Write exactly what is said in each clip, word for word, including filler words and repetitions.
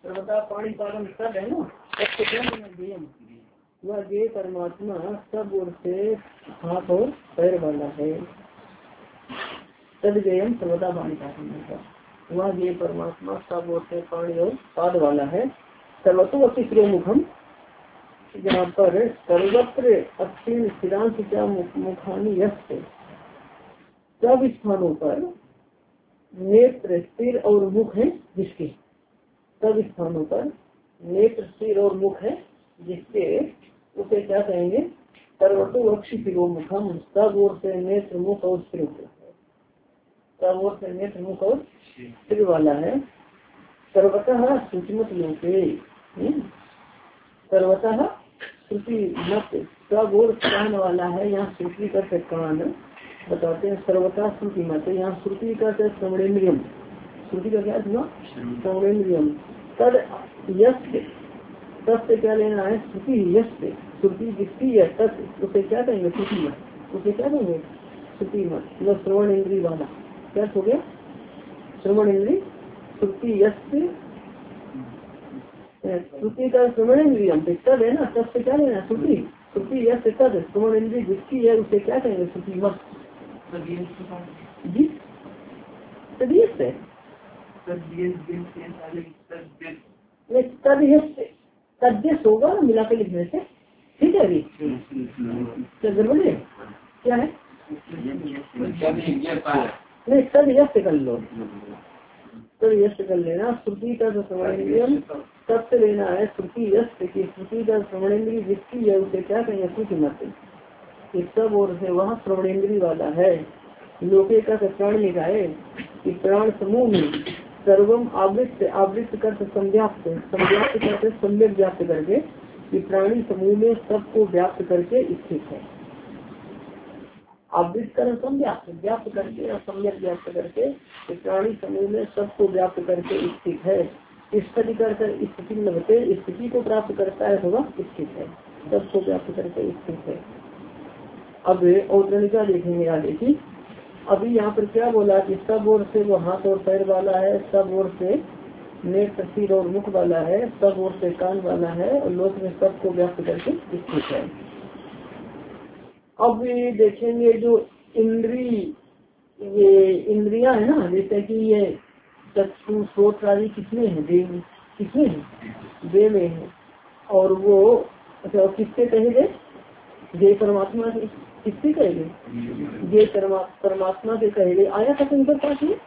सर्वथा पाणी पालन सब है ना, गेयम वह गे परमात्मा सब ओर से हाथ और पैर वाला है। तद गेयम सर्वथा पाणी पालन का वह गे परमात्मा सब ओर से पानी और पाद वाला है। सर्वतो अति मुखम जहाँ पर सर्वत्र अक्षीण स्थिरांश क्या मुखानी यश सब स्थानों पर नेत्र स्थिर और मुख है जिसके, सब स्थानों पर नेत्र स्थिर और मुख है जिसके उसे क्या कहेंगे? सर्वतो अक्षी मुखम सब ओर से नेत्र मुख और स्थिर है, सब ओर से नेत्र मुख और स्थिर वाला है। सर्वतः सूचमत लोके सर्वतः श्रुति मत सब ओर कान वाला है। यहाँ श्रुति का कान बताते हैं। सर्वथा श्रुति मत यहाँ श्रुति का श्रवणेन्द्रियम, श्रुति का क्या हुआ? श्रवणेन्द्रियम। तद यश तत्व क्या लेना है? श्रुति यश श्रुति जिसकी है तत् उसे क्या कहेंगे? श्रुति मत। उसे क्या कहेंगे? श्रुति मत। मतलब श्रवण इंद्री वाला क्या हो गया? श्रवण इंद्री श्रुति यश श्रुति का श्रवण इंद्रियम तद है ना, तब से क्या लेना? श्रुति श्रुति यश तद श्रवण इंद्री जिसकी है उसे क्या कहेंगे? श्रुति मत। जी तदीयस है तद्यस होगा ना मिला के लिखने से, ठीक है। अभी क्या गड़बड़ है? क्या है? नहीं तद यश कर लो, तद यश कर लेना। श्रुति का श्रवणेन्द्रियम तब से लेना है श्रुति यश की, श्रुति का श्रवणेन्द्रिय जिसकी है उसे क्या कहेंगे? श्रुति मत। इस सब ओर से वहाँ श्रवणेन्द्रिय वाला है। लोके का प्राण निकाय कि प्राण समूह में सर्वम आवृत्त आवृत्त कर संव्याप्त संव्याप्त करके सम्यक व्याप्त करके कि प्राणी समूह में सबको व्याप्त करके स्थित है। आवृत्त कर संव्याप्त व्याप्त करके और सम्यक व्याप्त करके कि प्राणी समूह में सबको व्याप्त करके स्थित है। स्थिति कर स्थिति लगते स्थिति को प्राप्त करता है होगा स्थित है, सबको व्याप्त करके स्थित है। अब औतरणिका देखेंगे आगे की। अभी यहाँ पर क्या बोला कि सब ओर से वो हाथ और पैर वाला है, सब ओर से नेत्र सिर और मुख वाला है, सब ओर से कान वाला है और लोक में सबको व्याप्त करके स्थित है। अब ये देखेंगे जो इंद्री ये इंद्रियां है ना, जैसे कि ये चक्षु श्रोत्र आदि किसमें है? देव किसमें है? देव में है। और वो अच्छा किससे कहेंगे? जय परमात्मा से। किससे कहेंगे? जय परमात्मा से कहेंगे। आया था उनके पास में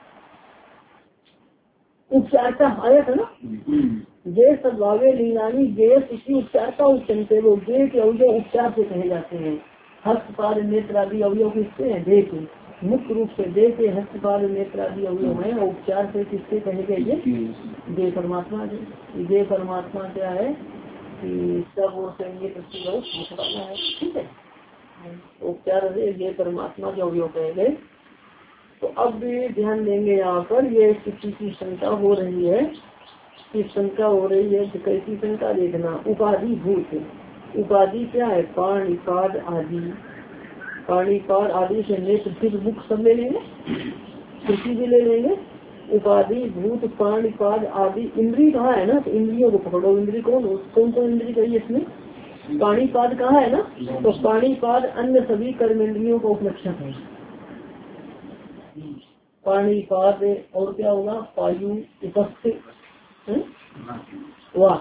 उपचारता आया था ना, जय सद्भावे लीलानी जय इसी उपचारता उच्चनते वो जय के अवयव उपचार से कहे जाते हैं। हस्तपाद नेत्र आदि अवयव किससे है? देह के। मुख्य रूप से देह के हस्तपाद नेत्र आदि अवयव है। उपचार से किससे कहेंगे? ये जय परमात्मा से। जय परमात्मा क्या है कि सब ओर से ये वाला है, ठीक है। उपचार ये परमात्मा के अवयव कहे गए। तो अब भी ध्यान देंगे यहाँ पर ये किसी की शंका हो रही है कि शंका हो रही है तो कैसी शंका देखना। उपाधि भूत उपाधि क्या है? पाणिपाद आदि। पाणिपाद आदि से नेत्र सिर मुख सब ले लेंगे, श्रुति भी ले लेंगे। उपाधि भूत पाणिपाद आदि इंद्री कहाँ है ना, तो इंद्रियों को पकड़ो। इंद्री कौन कौन कौन इंद्री कही इसमें? पाणिपाद कहाँ है ना, तो पाणिपाद अन्य सभी कर्म इंद्रियों का उपलक्षण है। पाणिपाद और क्या होगा? वायु उपस्थित वाक,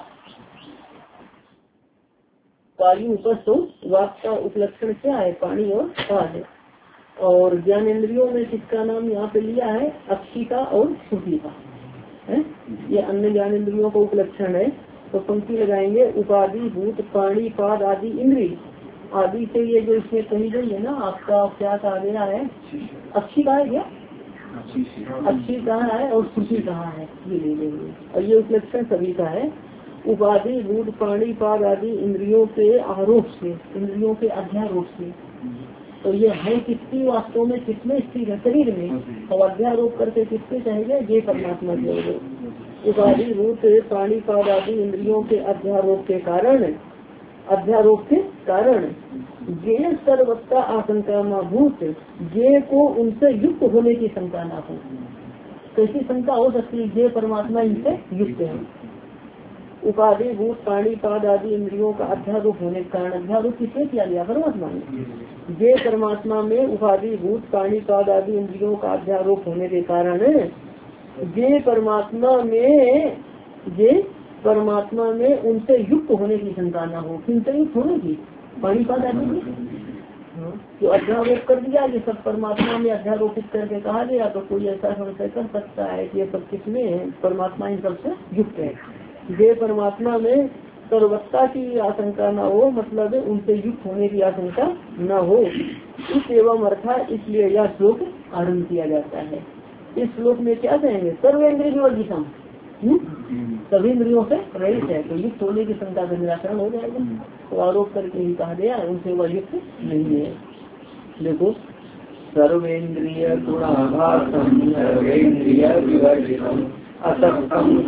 वायु उपस्थित वाक का उपलक्षण क्या है? पानी और पाद। और ज्ञान इंद्रियों में किसका नाम यहाँ पे लिया है? अक्षिका और श्रुति का है। ये अन्य ज्ञान इंद्रियों का उपलक्षण है। तो पंक्ति लगाएंगे उपाधि भूत पाणी पाद आदि इंद्री आदि से ये जो इसमें कही गई है ना, आपका क्या कहा गया है? अच्छी कहा है क्या? अच्छी कहा है और श्रुति कहा है, ये ले लेंगे। और ये उपलक्षण सभी का है। उपाधि भूत पाणी पाद आदि इंद्रियों के आरोप से, इंद्रियों के अध्यारोप से। तो ये है किसकी वास्तव में किसमें स्थिर है? शरीर में। और अध्यारोप करके किससे कहेंगे? ये परमात्मा के। उपाधि भूत प्राणी पाद आदि इंद्रियों के अध्यारोप के कारण अध्यारोप के कारण ये सर्वत्ता आशंका न भूत ये को उनसे युक्त होने की शंका ना हो। कैसी शंका हो सकती है? ये परमात्मा इनसे युक्त है। उपाधि भूत प्राणी पाद आदि इंद्रियों का अध्यारोप होने के कारण, अध्यारोप किसने किया गया? परमात्मा ने। ये परमात्मा में उपाधि भूत प्राणी पाद आदि इंद्रियों का अध्यारोप होने के कारण ये परमात्मा में ये परमात्मा में उनसे युक्त होने की शंका न हो। किनसे युक्त होने की? पाणी पाद आदि जो अध्यारोप कर दिया, ये सब परमात्मा में अध्यारोपित करके कहा गया, तो कोई ऐसा संशय कर सकता है कि ये सब किसमें है? परमात्मा इन सबसे युक्त है। ये परमात्मा में सर्वत्ता की आशंका न हो, मतलब उनसे युक्त होने की आशंका न हो। इस एवं अर्थात इसलिए यह श्लोक आरम्भ किया जाता है। इस श्लोक में क्या कहेंगे? सर्वेंद्रिय विवर्जितम, सभी इंद्रियों से रहित है, तो युक्त होने की शंका का निराकरण हो जाएगा। तो आरोप करके ही कहा गया उनसे वह युक्त नहीं है। देखो, सर्वेंद्रिय गुणाभासम सर्वेंद्रिय विवर्जितम असक्तम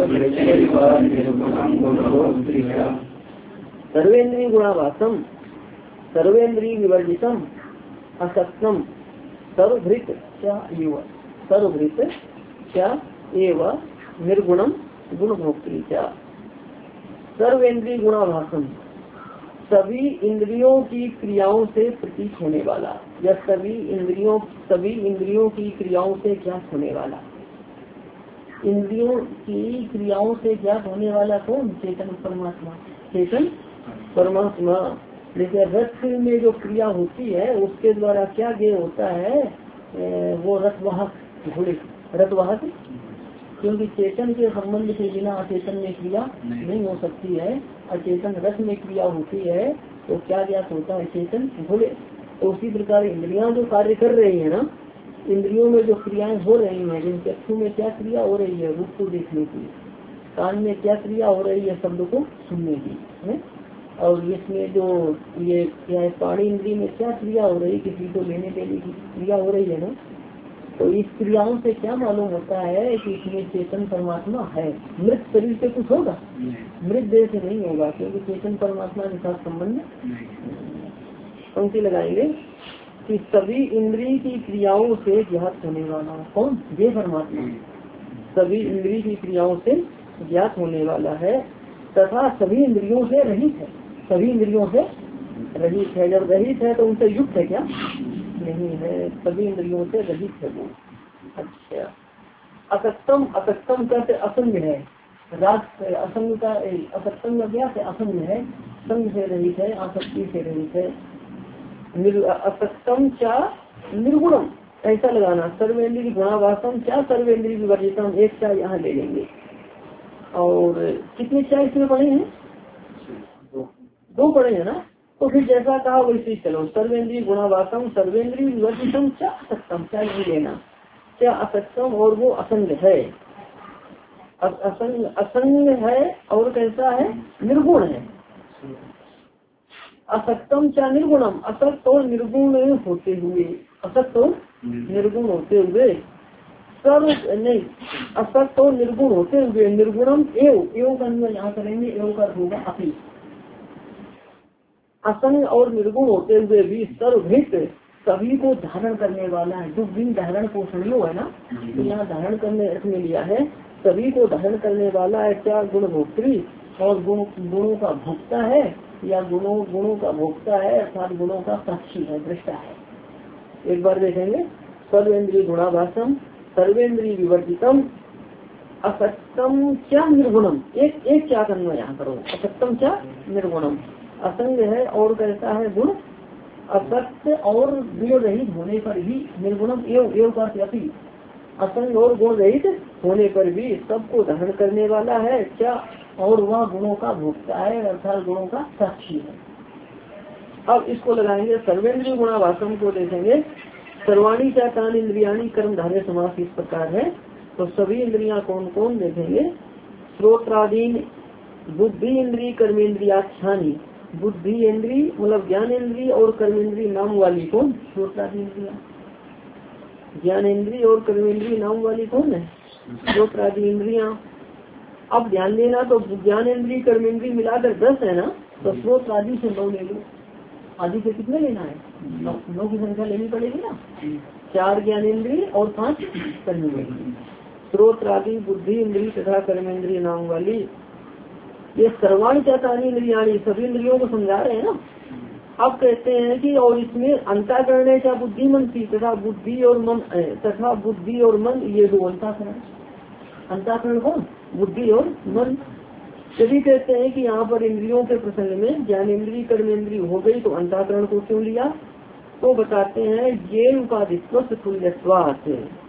सर्वेंद्रिय गुणाभासम सर्वेंद्रिय विवर्जितम असक्तम सर्वभृत क्या एव सर्वभृत क्या एव निर्गुणम गुणभोक्त्री क्या। सर्वेंद्रिय गुणाभासम, सभी इंद्रियों की क्रियाओं से प्रतीत होने वाला, या सभी इंद्रियों सभी इंद्रियों की क्रियाओं से ज्ञात होने वाला। इंद्रियों की क्रियाओं से ज्ञात होने वाला कौन? चेतन परमात्मा। चेतन परमात्मा। जैसे रथ में जो क्रिया होती है उसके द्वारा क्या ज्ञेय होता है? ए, वो रथवाहक घोड़े, रथवाहक, क्योंकि चेतन के संबंध के बिना अचेतन में क्रिया नहीं, नहीं हो सकती है। अचेतन रथ में क्रिया होती है तो क्या ज्ञात होता है? चेतन घोड़े। तो उसी प्रकार इंद्रियां जो कार्य कर रही है ना, इंद्रियों में जो क्रियाएं हो रही हैं, जिनके चक्षु में क्या क्रिया हो रही है? रूप को देखने की। कान में क्या क्रिया हो रही है? शब्द को सुनने की है। और इसमें जो ये क्या है, प्राणी इंद्रिय में क्या क्रिया हो रही है? किसी को लेने के लिए क्रिया हो रही है ना। तो इस क्रियाओं से क्या मालूम होता है कि इसमें चेतन परमात्मा है। मृत शरीर से कुछ होगा? मृत देह से नहीं होगा, क्योंकि चेतन परमात्मा के साथ संबंध। पंक्ति लगाएंगे कि सभी इंद्रिय की क्रियाओं से ज्ञात होने वाला कौन? ये परमात्मा सभी इंद्रिय की क्रियाओं से ज्ञात होने वाला है, तथा सभी इंद्रियों से रहित है। सभी इंद्रियों से रहित है। जब रहित है तो उनसे युक्त है क्या? नहीं है, सभी इंद्रियों से रहित है वो। अच्छा, असक्तम, असक्तम कहते असंग है। राग असंग का असक्तम का क्या है? असंग है, संग से रहित है, आसक्ति से रहित है। असक्तम क्या निर्गुणम, ऐसा लगाना। सर्वेंद्रिय गुणाभासम क्या सर्वेंद्रिय विवर्जितम, एक क्या यहाँ ले लेंगे। और कितने क्या इसमें पढ़े हैं? दो पढ़े हैं ना। तो फिर जैसा कहा वैसे चलो। सर्वेंद्रिय गुणाभासम सर्वेंद्रिय विवर्जितम क्या असक्तम, क्या नहीं लेना, क्या असक्तम और वो असंग है। असंग असंग है और कैसा है? निर्गुण है। असक्तम क्या निर्गुणम, असक्त और निर्गुण होते हुए, असक्त और निर्गुण होते हुए सर्व नहीं, असक्त और निर्गुण होते हुए निर्गुणम एव, एव का अन्वय यहाँ करेंगे, एव का होगा अपी। असंग और निर्गुण होते हुए भी सर्वभृत, सभी को धारण करने वाला है। जो बिन धारण पोषणियों है ना, तो यहाँ धारण करने अर्थ में लिया है, सभी को धारण करने वाला है। क्या? गुण भोक्त्री, और गुण गुणों का भोक्ता है, या गुणों गुणों का भोक्ता है, अर्थात गुणों का साक्षी है, दृष्टा है। एक बार देखेंगे। सर्वेंद्रिय गुणाभासम सर्वेंद्रिय विवर्जितम असक्तम क्या निर्गुणम, एक एक क्या करना यहाँ करो। असक्तम क्या निर्गुणम, असंग है और कैसा है? गुण। असक्त और गुण रहित होने पर भी निर्गुणम एवं एवं का अपी, असंग और गुण रहित होने पर भी सबको धारण करने वाला है। क्या? और वह गुणों का भोक्ता है, अर्थात गुणों का साक्षी है। अब इसको लगाएंगे सर्वेंद्रिय गुणाभासम को देखेंगे। सर्वाणी क्या कान इंद्रियाणी कर्मधारय समास इस प्रकार है। तो सभी इंद्रियां कौन कौन देखेंगे? श्रोत्रादीन बुद्धि इंद्रिय कर्मेंद्रियाख्यानी, बुद्धि इंद्रिय मतलब ज्ञान इंद्रिय और कर्मेंद्रिय नाम वाली कौन? श्रोत्रादि इंद्रिया। ज्ञान इंद्रिय और कर्मेंद्रिय नाम वाली कौन है? श्रोत्रादि इंद्रिया। अब ध्यान देना, तो ज्ञान इंद्रिय कर्मेंद्रिय मिलाकर दस है ना, तो स्रोत आदि से नौ ले लो। आदि से कितने लेना है? नौ, नौ की संख्या लेनी पड़ेगी ना। चार ज्ञान इंद्रिय और पांच कर्मेंद्रिय। स्रोत आदि बुद्धि इंद्रिय तथा कर्मेंद्रिय नाम वाली ये सर्वाणी चातानी इंद्रियाणी सभी इंद्रियों को समझा रहे हैं ना। अब कहते हैं कि और इसमें अंतःकरण क्या बुद्धि मन थी तथा बुद्धि और मन तथा बुद्धि और मन ये दो अंतःकरण। अंतःकरण कौन? बुद्धि और मन। यदि कहते हैं कि यहाँ पर इंद्रियों के प्रसंग में ज्ञानेन्द्रीय कर्मेंद्रीय हो गई तो अंतःकरण को क्यों लिया, तो बताते हैं ये उपाधित्व तुल्यत्वात्।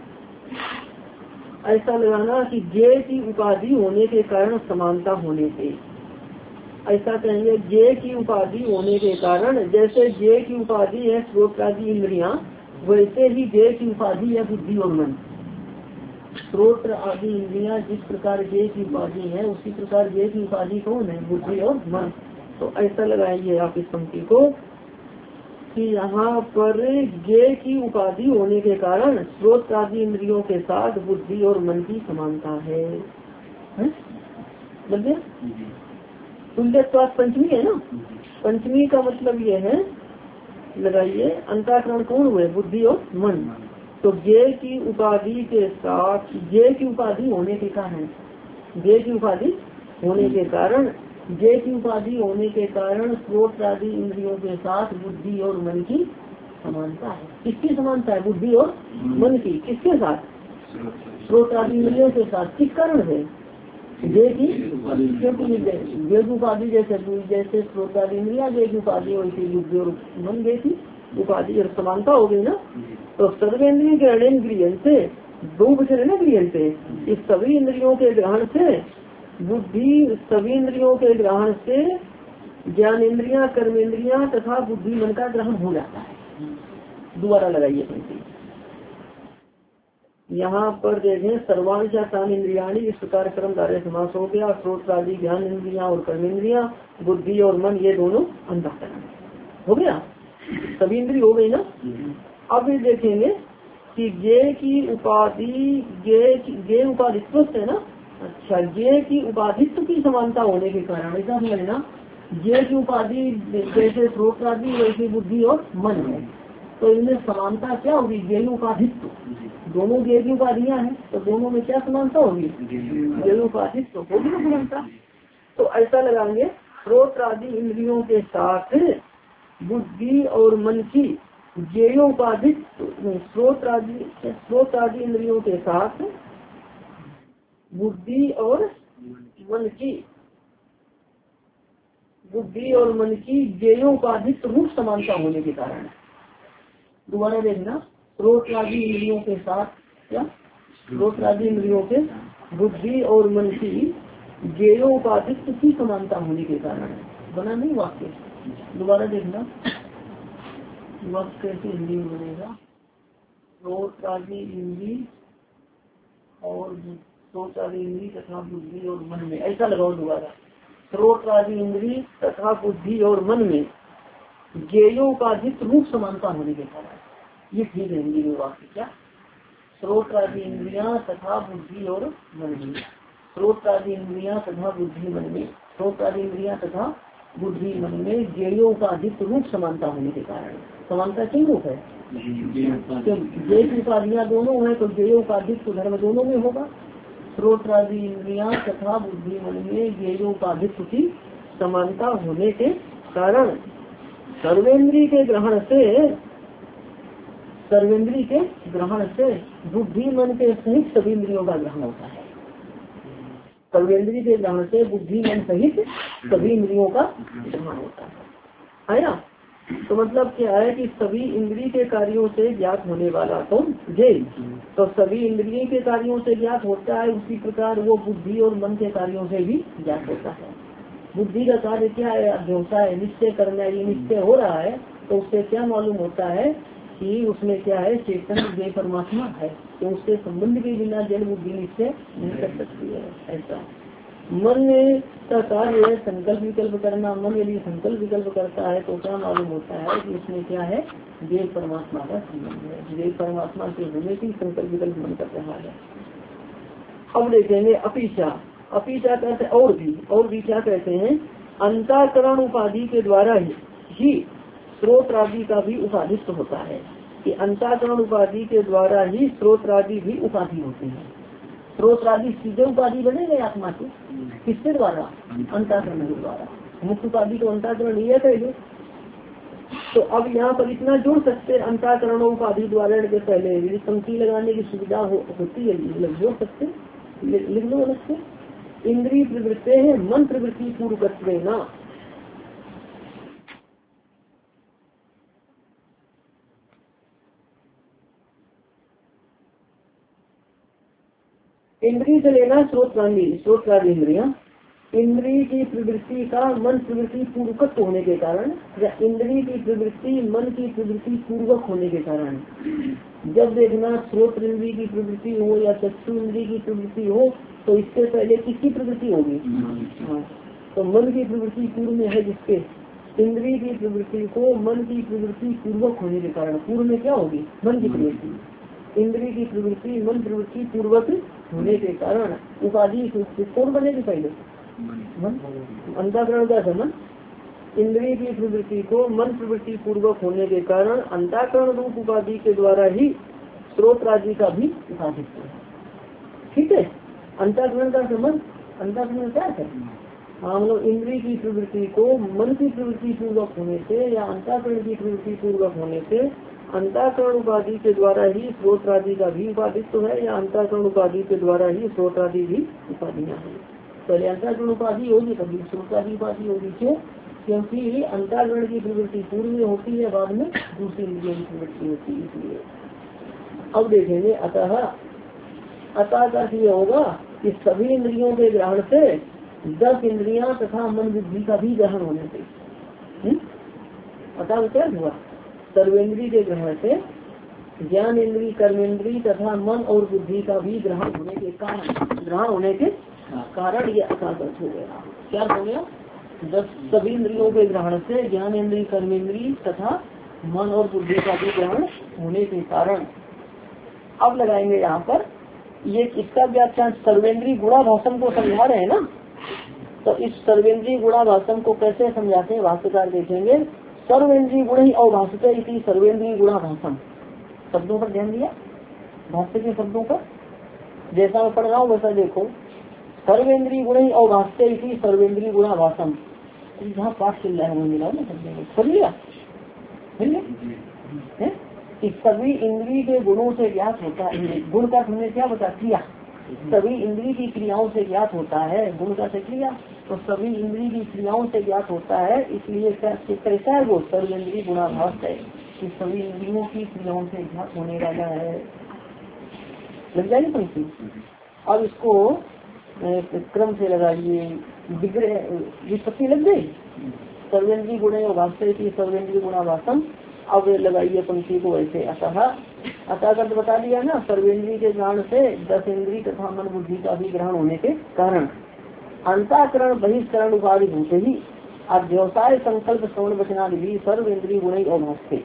ऐसा लगाना कि जे की उपाधि होने के कारण समानता होने से, ऐसा कहेंगे जे की उपाधि होने के कारण, जैसे जे की उपाधि है श्रोत आदि इंद्रियां, वैसे ही जे की उपाधि है बुद्धि और मन। श्रोत आदि इंद्रियां जिस प्रकार जे की उपाधि है उसी प्रकार जे की उपाधि कौन है? बुद्धि और मन। तो ऐसा लगाइए आप इस पंक्ति को कि यहाँ पर जे की उपाधि होने के कारण श्रोत आदि इंद्रियों के साथ बुद्धि और मन की समानता है, है? बोलिए तुल्यत्वात् पंचमी है ना। पंचमी का मतलब ये है, लगाइए अंतःकरण कौन हुए? बुद्धि और मन। तो जे की उपाधि के साथ, जे की उपाधि होने के कारण, जे की उपाधि होने के कारण जे की उपाधि होने के कारण श्रोत आदि इंद्रियों के साथ बुद्धि और मन की समानता है। किसकी समानता है? बुद्धि और मन की। किसके साथ? श्रोत आदि इंद्रियों के साथ। किस कारण है? जे की, क्योंकि जे की उपाधि जैसे जैसे श्रोत आदि इंद्रिया जे की उपाधि वैसी बुद्धि और मन जे की उपाधि और समानता हो गई ना। तो सर्वेंद्रिय ग्रहणेन्द्रिय से दो बचन है ना, ग्रियन से इस सभी इंद्रियों के ग्रहण से बुद्धि, सभी इंद्रियों के ग्रहण से ज्ञानेन्द्रियां कर्मेंद्रियां तथा बुद्धि मन का ग्रहण हो जाता है। दोबारा लगाइए पंक्ति। यहाँ पर देखें सर्वाणी चातान इंद्रियाणी इस प्रकार कर्मधारय समास हो गया। श्रोत आदि ज्ञान इंद्रियां और कर्मेंद्रियां, बुद्धि और मन ये दोनों अंतःकरण हो गया। सभी इंद्रिय हो गई ना। अब ये देखेंगे कि जे की उपाधि, जे जे उपाधित्व है ना। अच्छा, जे की उपाधित्व की समानता होने के कारण, ऐसा समझना जे की उपाधि जैसे श्रोत आदि वैसे बुद्धि और मन है, तो इनमें समानता क्या होगी? जे उपाधित्व। दोनों जे की उपाधियां हैं तो दोनों में क्या समानता होगी? जे उपाधित्व होगी ना समानता। तो ऐसा लगाएंगे श्रोत आदि इंद्रियों के साथ बुद्धि और मन की ज्ञेयोपाधित्व, श्रोत आदि श्रोत आदि इंद्रियों के साथ बुद्धि और मन की बुद्धि और मन की ज्ञेयोपाधित्व रूप समानता होने के कारण। दोबारा देखना, श्रोत आदि इंद्रियों के साथ क्या? श्रोत आदि इंद्रियों के बुद्धि और मन की ज्ञेयोपाधित्व की समानता होने के कारण बना नहीं वाक्य। दोबारा देखना वाक्य कैसे हिंदी में बनेगा। श्रोत आदि इंद्री और श्रोत आदि इंद्री तथा बुद्धि और मन में, ऐसा लगाओ दोबारा। श्रोत आदि इंद्री तथा बुद्धि और मन में ज्ञेयोपाधित्व रूप समानता होने के कारण, ये ठीक है हिंदी में वाक्य क्या? श्रोत आदि इंद्रियां तथा बुद्धि और मन में, श्रोत आदि इंद्रियां तथा बुद्धि मन में, श्रोत आदि इंद्रियां तथा बुद्धि मन में ज्ञेयोपाधित्व रूप समानता होने के कारण। समानता किन रूप है? जे की उपाधियां दोनों है तो ज्ञेयोपाधित्व धर्म दोनों में होगा। श्रोत आदि इंद्रियां तथा बुद्धि मन में ज्ञेयोपाधित्व की समानता होने के कारण सर्वेंद्रिय के ग्रहण से सर्वेंद्रिय के ग्रहण से बुद्धि मन के सहित सभी इंद्रियों का ग्रहण होता है। सर्वेंद्रिय के ग्रहण से बुद्धि मन सहित सभी इंद्रियों का ग्रहण होता है, है ना। तो मतलब क्या है कि सभी इंद्रिय के कार्यों से ज्ञात होने वाला तो जे, तो सभी इंद्रिय के कार्यों से ज्ञात होता है, उसी प्रकार वो बुद्धि और मन के कार्यों से भी ज्ञात होता है। बुद्धि का कार्य क्या है? अध्यवसाय, निश्चय करना। ये निश्चय हो रहा है तो उससे क्या मालूम होता है कि उसमें क्या है? चेतन जय परमात्मा है, तो उसके संबंध के बिना जल बुद्धि निश्चय नहीं कर सकती है। ऐसा मन का कार्य है संकल्प विकल्प करना। मन यदि संकल्प विकल्प करता है तो क्या मालूम होता है कि उसमें क्या है? जय परमात्मा का संबंध है। जय परमात्मा के होने की संकल्प विकल्प मन कर रहा है। अब देखेंगे अपीचा। अपीचा कहते और भी, और भी क्या कहते हैं? अंतःकरण उपाधि के द्वारा ही श्रोत आदि का भी उपाधित्व होता है, कि अंतःकरण उपाधि के द्वारा ही श्रोत आदि भी उपाधि होती है। स्रोत आदि सीधे उपाधि बनेंगे आत्मा के, किसके द्वारा? अंतःकरण के द्वारा। मुख्य उपाधि तो अंतःकरण ही है पहले। तो अब यहाँ पर इतना जोड़ सकते अंतःकरण उपाधि द्वारा के पहले यदि पंक्ति लगाने की सुविधा हो, होती है मतलब जोड़ सकते, लिख लो अलग से। इंद्रिय प्रवृत्ति है मन प्रवृत्ति पूर्वकत्व ना। इंद्रिय से लेना स्रोत्रांगी, स्रोत्रादि इंद्रिया। इंद्रिय की प्रवृत्ति का मन प्रवृत्ति पूर्वक होने के कारण, या इंद्रिय की प्रवृत्ति मन की प्रवृत्ति पूर्वक होने के कारण, जब देखना स्रोत इंद्रिय की प्रवृत्ति हो या चक्षु इंद्रिय की प्रवृत्ति हो तो इससे पहले किसकी प्रवृत्ति होगी? हाँ, तो मन की प्रवृत्ति पूर्व में है, जिसके इंद्रिय की प्रवृत्ति को मन की प्रवृत्ति पूर्वक होने के कारण, पूर्व में क्या होगी? मन की प्रवृत्ति। इंद्रिय की प्रवृत्ति मन प्रवृत्ति पूर्वक होने के कारण उपाधि कौन बनेगी? पहले मन। अंतःकरण का मन। इंद्रिय की प्रवृत्ति को मन प्रवृत्ति पूर्वक होने के कारण अंतःकरण रूप उपाधि के द्वारा ही स्रोत राज्य का भी उपाधित्व है। ठीक है, अंतःकरण का संबंध, अंतःकरण क्या है? हम लोग इंद्रिय की प्रवृत्ति को मन की प्रवृत्ति पूर्वक होने से या अंतःकरण की प्रवृत्ति पूर्वक होने से अंतःकरण उपाधि के द्वारा ही स्रोत आदि का भी उपाधित्व है, या अंतःकरण उपाधि के द्वारा ही स्रोत आदि भी उपाधियां हैं। पहले अंतःकरण उपाधि होगी तभी स्रोत आदि उपाधि होगी। क्यों? क्योंकि अंतःकरण की प्रवृत्ति पूर्व में होती है, बाद में दूसरी इंद्रियों की प्रवृत्ति होती है, इसलिए। अब देखेंगे अतः, अतः का ये होगा कि सभी इंद्रियों के ग्रहण से दस इंद्रियां तथा मन बुद्धि का भी ग्रहण होने से, अतः क्या हुआ? सर्वेंद्रीय के ग्रहण से ज्ञान इंद्रिय कर्मेंद्रिय तथा मन और बुद्धि का भी ग्रहण होने के कारण, ग्रहण होने के कारण ये अकादश हो गया। क्या हो गया? दस सभी इंद्रियों के ग्रहण से ज्ञान इंद्रिय कर्मेंद्रिय तथा मन और बुद्धि का भी ग्रहण होने के कारण। अब लगाएंगे यहाँ पर ये इसका व्याख्यान सर्वेंद्रीय गुणाभाषण को समझा रहे हैं ना, तो इस सर्वेंद्रीय गुणाभाषण को कैसे समझाते हैं भाष्यकार देखेंगे। सर्वेंद्रीय गुण ही अवभाषित इसी सर्वेंद्रीय गुणाभाषण, शब्दों पर ध्यान दिया, भाष्य के शब्दों पर जैसा मैं पढ़ रहा हूँ वैसा देखो। सर्वेंद्रीय गुण ही अवभाषित इसी सर्वेंद्रीय गुणाभाषण, जहाँ पाठ चल रहा है वो मिला ना शब्दों खोल लिया, मिल गया। इस सभी इंद्रिय के गुणों से ज्ञात होता है। गुण का हमने क्या बता? क्रिया। सभी इंद्रिय की क्रियाओं से ज्ञात होता है। गुण का से क्रिया, तो सभी इंद्रिय की क्रियाओं से ज्ञात होता है, इसलिए कैसा है वो? सर्वेंद्रीय गुणाभास है कि सभी इंद्रियों की क्रियाओं से ज्ञात होने वाला है। लग जाएगी पंक्ति। अब इसको क्रम से लगाइए, विपत्ति लग गई। सर्वेंद्रीय गुण भाष्य सर्वेंद्रीय गुणाभाषण। अब लगाइए पंक्ति को ऐसे। अतः, अतः का तो बता दिया ना, सर्वेंद्रीय के ग्रहण से दस इंद्रिय तथा मन बुद्धि का भी ग्रहण होने के कारण अंतःकरण बहिष्करण उपाधि होते ही अध्यवसाय संकल्प श्रवण वचनादि भी सर्वेंद्रीय गुण अभाष्य।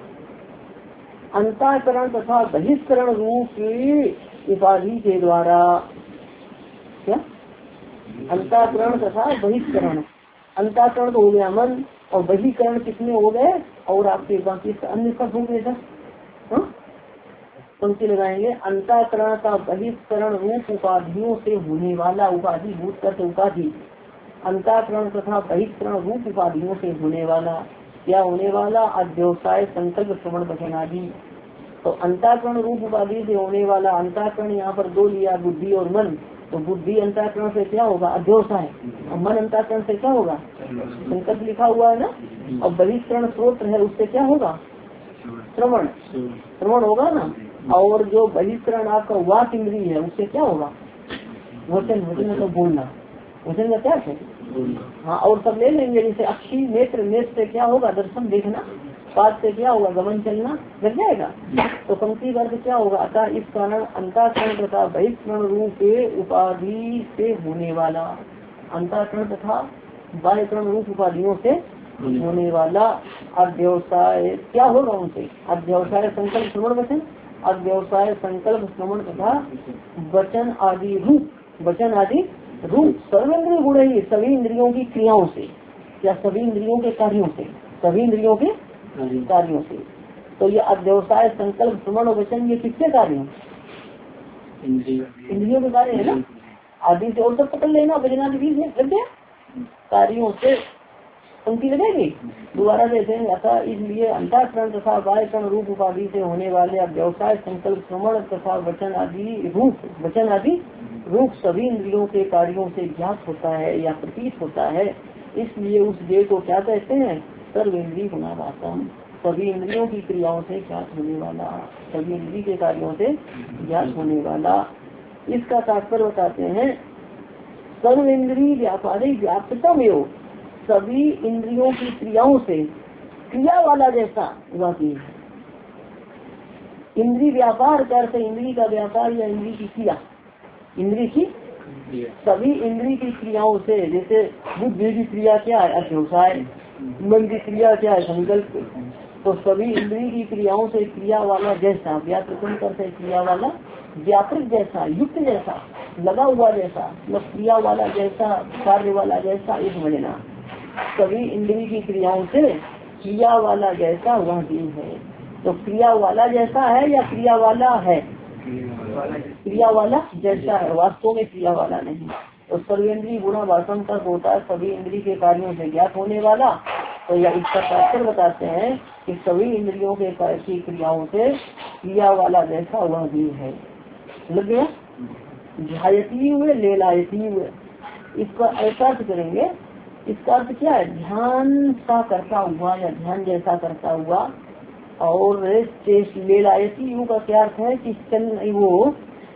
अंतःकरण तथा बहिष्करण रूप उपाधि के द्वारा, क्या? अंतःकरण तथा बहिष्करण, अंतःकरण तो हो गया मन, और बहिष्करण कितने हो गए? और आपके बाकी अन्य सब हो गए। हाँ, पंक्ति लगाएंगे। अंतःकरण का बहिष्करण रूप उपाधियों से होने वाला, उपाधि भूत करते उपाधि, अंतःकरण तथा बहिष्करण रूप उपाधियों से होने वाला, क्या होने वाला? अध्यवसाय संकल्प श्रवण वचन आदि। तो अंतःकरण रूप उपाधि से होने वाला, अंतःकरण यहाँ पर दो लिया, बुद्धि और मन। तो बुद्धि अंतःकरण से क्या होगा? अध्यवसाय। और मन अंतःकरण से क्या होगा? संकल्प लिखा हुआ है ना। और बहिष्करण स्रोत है, उससे क्या होगा? श्रवण, श्रवण होगा ना। और जो बहिष्करण आपका वाक इंद्रिय है, उससे क्या होगा? वचन, वचन तो बोलना, वचन का क्या है? हाँ, और सब ले लेंगे। जैसे अक्षी नेत्र, नेत्र से क्या होगा? दर्शन देखना। पाद से क्या होगा? गमन चलना। लग जाएगा। तो पंक्ति का क्या होगा? अतः इस कारण अंतःकरण तथा बहिष्करण रूप उपाधि से होने वाला, अंतःकरण तथा बाह्यकरण रूप उपाधियों से होने वाला अध्यवसाय क्या होगा? उनसे अध्यवसाय संकल्प श्रवण वचन, अध्यवसाय संकल्प श्रवण तथा वचन आदि रूप, वचन आदि रूप सर्वेंद्रिय गुण ही सभी इंद्रियों की क्रियाओं से, या सभी इंद्रियों के कार्यों से, सभी इंद्रियों के कार्यों से। तो ये अध्यवसाय संकल्प श्रवण वचन ये किसके कार्य? इंद्रियों के कार्य है ना, आदि से और सब पकड़ लेना, वजनादि बीज में लग गया, कार्यों से पंक्ति लगेगी। दोबारा देखेंगे, अतः इसलिए अंतःकरण तथा बाह्यकरण रूप उपाधि से होने वाले व्यवसाय संकल्प श्रवण तथा वचन आदि रूप वचन आदि रूप सभी इंद्रियों के कार्यों से ज्ञात होता है या प्रतीत होता है। इसलिए उस देह को क्या कहते हैं? सर्व इंद्रिय गुणावासम, सभी इंद्रियों की क्रियाओं से ज्ञात होने वाला, सभी इंद्रिय के कार्यों से ज्ञात होने वाला। इसका तात्पर्य बताते हैं, सर्व इंद्रिय व्यापारी व्याप्तम एवं, सभी इंद्रियों की क्रियाओं से क्रिया वाला जैसा हुआ की है। इंद्रिय व्यापार कर से इंद्रिय का व्यापार या इंद्रिय की क्रिया, इंद्रिय की सभी इंद्रिय की क्रियाओं से, जैसे बुद्धि की क्रिया क्या है? अध्यवसाय। मन की क्रिया क्या है? संकल्प। तो सभी इंद्रिय की क्रियाओं से क्रिया वाला जैसा, व्यापृतम करते क्रिया वाला, व्यापृत जैसा, युक्त जैसा, लगा हुआ जैसा, मतलब क्रिया वाला जैसा, कार्य वाला जैसा, इस वजना सभी इंद्रिय की क्रियाओं से क्रिया वाला जैसा वह भी है। तो क्रिया वाला जैसा है या क्रिया वाला है? क्रिया वाला जैसा है, वास्तव में क्रिया वाला नहीं। तो सर्वेंद्रीय गुणा वासम तक होता है सभी इंद्रिय के कार्यों से ज्ञात होने वाला। तो यह इसका तात्पर्य बताते हैं कि सभी इंद्रियों के कार्य की क्रियाओं से क्रिया वाला जैसा वह भी है। लग गया? ध्यायती हुए लेलायती हुए, इसका अर्थ करेंगे। इसका अर्थ क्या है? ध्यान सा करता हुआ या ध्यान जैसा करता हुआ। और लेलायती यू का क्या अर्थ है कि चल वो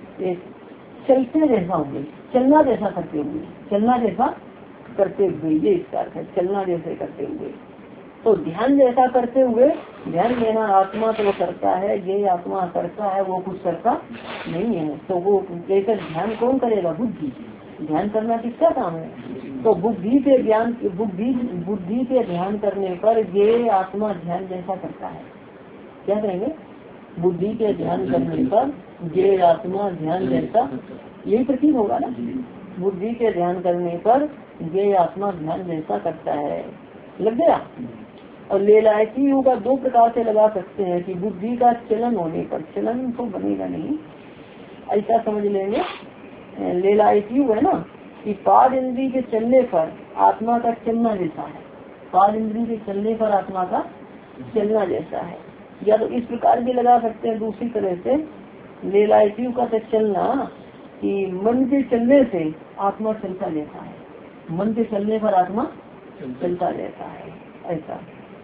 चलते जैसा हुए, चलना जैसा करते हुए, चलना जैसा करते हुए, ये इसका अर्थ है, चलना जैसे करते हुए। तो ध्यान जैसा करते हुए, ध्यान देना आत्मा तो वो करता है, ये आत्मा करता है, वो कुछ करता नहीं है। तो वो जैसे ध्यान कौन करेगा? बुद्धि। ध्यान करना किसका काम है? तो बुद्धि के ज्ञान बुद्धि बुद्धि के ध्यान करने पर ये आत्मा ध्यान जैसा करता है। क्या करेंगे? बुद्धि के ध्यान करने पर ये आत्मा ध्यान जैसा, यही प्रतीत होगा ना। बुद्धि के ध्यान करने पर ये आत्मा ध्यान जैसा करता है। लग गया? और लेलायती यू का दो प्रकार से लगा सकते हैं कि बुद्धि का चलन होने पर, चलन तो बनेगा नहीं, ऐसा समझ लेंगे। लेलायती यू है ना कि पाद इंद्रिय के चलने पर आत्मा का चलना जैसा है, पाद इंद्रिय के चलने पर आत्मा का चलना जैसा है। या तो इस प्रकार भी लगा सकते हैं दूसरी तरह से, लेलायती का तो चलना कि मन के चलने से आत्मा चलता जैसा है, मन के चलने पर आत्मा चलता जैसा है। ऐसा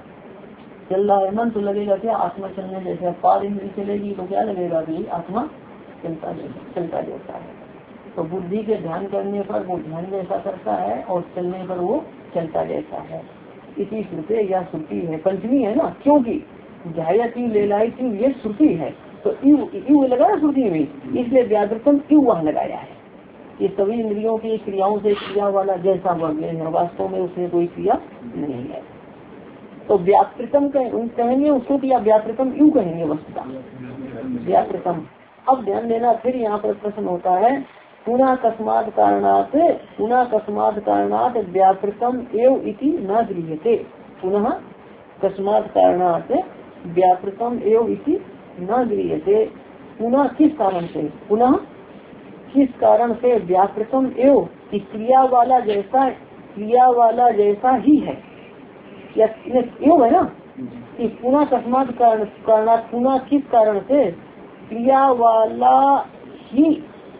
चल रहा है मन तो लगेगा क्या? आत्मा चलने जैसा। पाद इंद्रिय चलेगी तो क्या लगेगा कि आत्मा चलता जैसा चलता जैसा है। तो बुद्धि के ध्यान करने पर वो ध्यान जैसा करता है और चलने पर वो चलता जैसा है। इसी श्रुति या श्रुति है, पंचमी है ना, क्योंकि ध्यायती लेलायती ये श्रुति है। तो यू यू लगा ना श्रुति में, इसलिए व्याकृतम यू वहाँ लगाया है। ये सभी इंद्रियों की क्रियाओं से क्रिया वाला जैसा वर्ण है, वास्तव में उसमें कोई क्रिया नहीं है। तो व्याकृतम कहेंगे उसको, या व्याकृतम यू कहेंगे वस्तुता व्याकृतम। अब ध्यान देना, फिर यहाँ पर प्रश्न होता है, पुनः कस्मात् कारणात् पुनः कस्मात् कारणात् व्याकृतम एव इति न गृह्यते। पुनः कस्मात् कारणात् व्याकृतम एव इति न गृह्यते। पुनः किस कारण से? पुनः किस कारण से? व्याकृतम एव कि क्रिया वाला जैसा, क्रिया वाला जैसा ही है, या एव है ना कि पुनः कस्मात् कारणात्, पुनः किस कारण से? क्रिया वाला ही,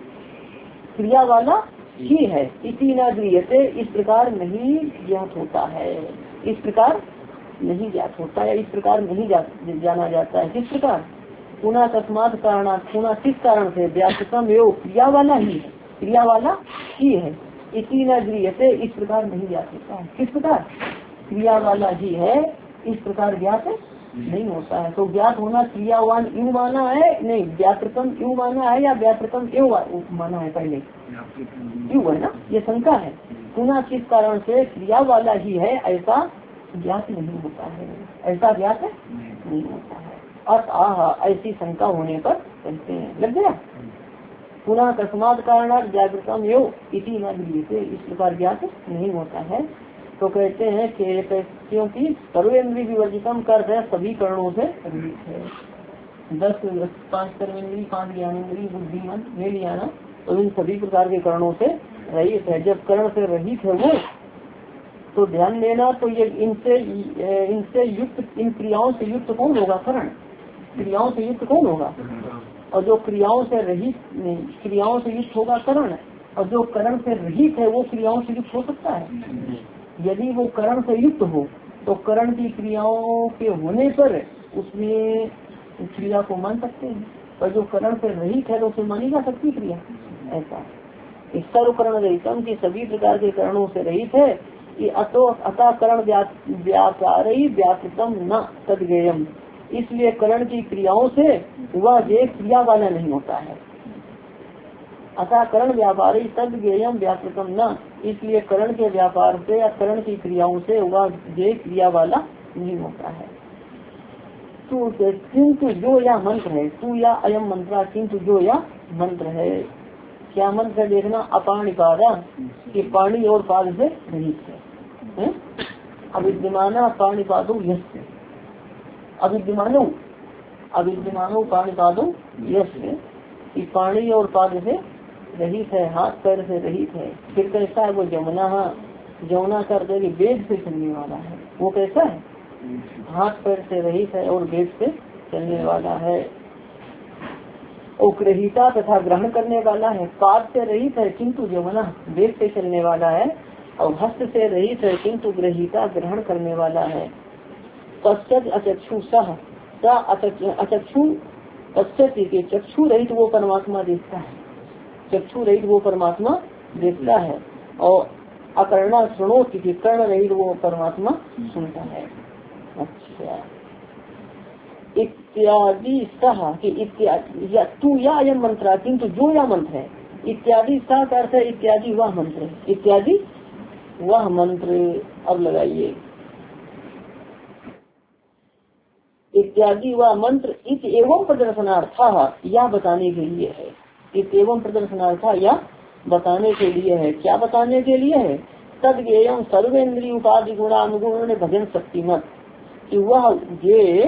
क्रिया वाला ही है। इसी न गृह्यते, इस प्रकार नहीं ज्ञात होता है, इस प्रकार नहीं ज्ञात होता है, इस प्रकार नहीं जा, जाना जाता है। किस प्रकार? पुनः तस्मात् कारणात्, पुनः किस कारण से? व्याकृतम एव क्रिया वाला ही है, क्रिया वाला ही है। इसी न गृह्यते, इस प्रकार नहीं ज्ञात होता है। किस प्रकार? क्रिया वाला ही है, इस प्रकार ज्ञात नहीं होता है। तो ज्ञात होना क्रियावान यू माना है, नहीं व्याकृतम यू माना है, या व्याकृतम एव माना है? पहले यू है ना, ये शंका है। पुनः किस कारण से? क्रिया वाला ही है, ऐसा ज्ञात नहीं होता है, ऐसा ज्ञात नहीं होता है। अर्थ आह, ऐसी शंका होने पर कहते हैं। लग गया? पुनः कस्मात् कारणात् व्याकृतम एव इति न गृह्यते, इस प्रकार ज्ञात नहीं होता है। तो कहते हैं कि क्योंकि सर्वेंद्रिय विवर्जितम कर है, सभी कर्णों से रहित है। दस पांच कर्मेंद्री, पांच ज्ञानेंद्री, बुद्धि, मन, ये लिया ना। तो इन सभी प्रकार के करणों से रहित है। जब कर्ण से रहित है वो, तो ध्यान देना, तो ये इनसे इनसे युक्त, इन क्रियाओं से युक्त कौन होगा? कर्ण। क्रियाओं से युक्त कौन होगा? और जो क्रियाओं से रहित, क्रियाओं से युक्त होगा कर्ण, और जो कर्ण से रहित है वो क्रियाओं से युक्त हो सकता है? यदि वो कर्ण से युक्त हो तो कर्ण की क्रियाओं के होने पर उसमें क्रिया को मान सकते हैं, और जो कर्ण से रहित है तो उसे मानी जा सकती क्रिया। ऐसा सर्व कर्ण रहितम की सभी प्रकार के करणों से रहित है कि अतो अतः कर्ण व्यापारी व्यापृतम न तद्गेयम, इसलिए कर्ण की क्रियाओं से वह जे क्रिया वाला नहीं होता है। अतः कर्ण व्यापारी तद्गेयम व्यापृतम न, इसलिए कर्ण के व्यापार से या कर्ण की क्रियाओं से वह जे क्रिया वाला नहीं होता है। तू किंतु जो या मंत्र है, तू या अयम मंत्र, किंतु जो या मंत्र है, क्या मंत्र है देखना, अपाणिपादा कि पाणी और पाद से रहित है। अविद्यमाना पाणिपादो यस्य, अविद्यमानो अविद्यमानो पाणिपादो यस्य कि पाणी और पाद से रहित है, हाथ पैर से रहित है। फिर कैसा है वो? जमुना, जमुना कर दे वेद से चलने वाला है। वो कैसा है? हाथ पैर से रहित है और वेद से चलने वाला है। और ग्रहीता तथा ग्रहण करने वाला है। पाद से रहित है किंतु जमुना वेद से चलने वाला है, और हस्त से रहित है किंतु ग्रहीता ग्रहण करने वाला है। पश्चात अचक्षु सह अचक्षु पश्चात के चक्षु रहित वो परमात्मा देखता है, चक्षु रहित वो परमात्मा देखता है। और अकर्णा सुनोति की कर्ण रहित वो परमात्मा सुनता है। अच्छा, इत्यादि सह कि इत्यादि या तू या यह मंत्र, किंतु जो या मंत्र है, इत्यादि सह का अर्थ है इत्यादि वह मंत्र, इत्यादि वह मंत्र। अब लगाइए इत्यादि वह मंत्र इत एवं प्रदर्शनार्थ या बताने के लिए है। इत एवं प्रदर्शनार्थ या बताने के लिए है। क्या बताने के लिए है? तद एवं सर्वेन्द्रिय उपाधि गुणानुगुण भजन शक्ति मत, कि वह ये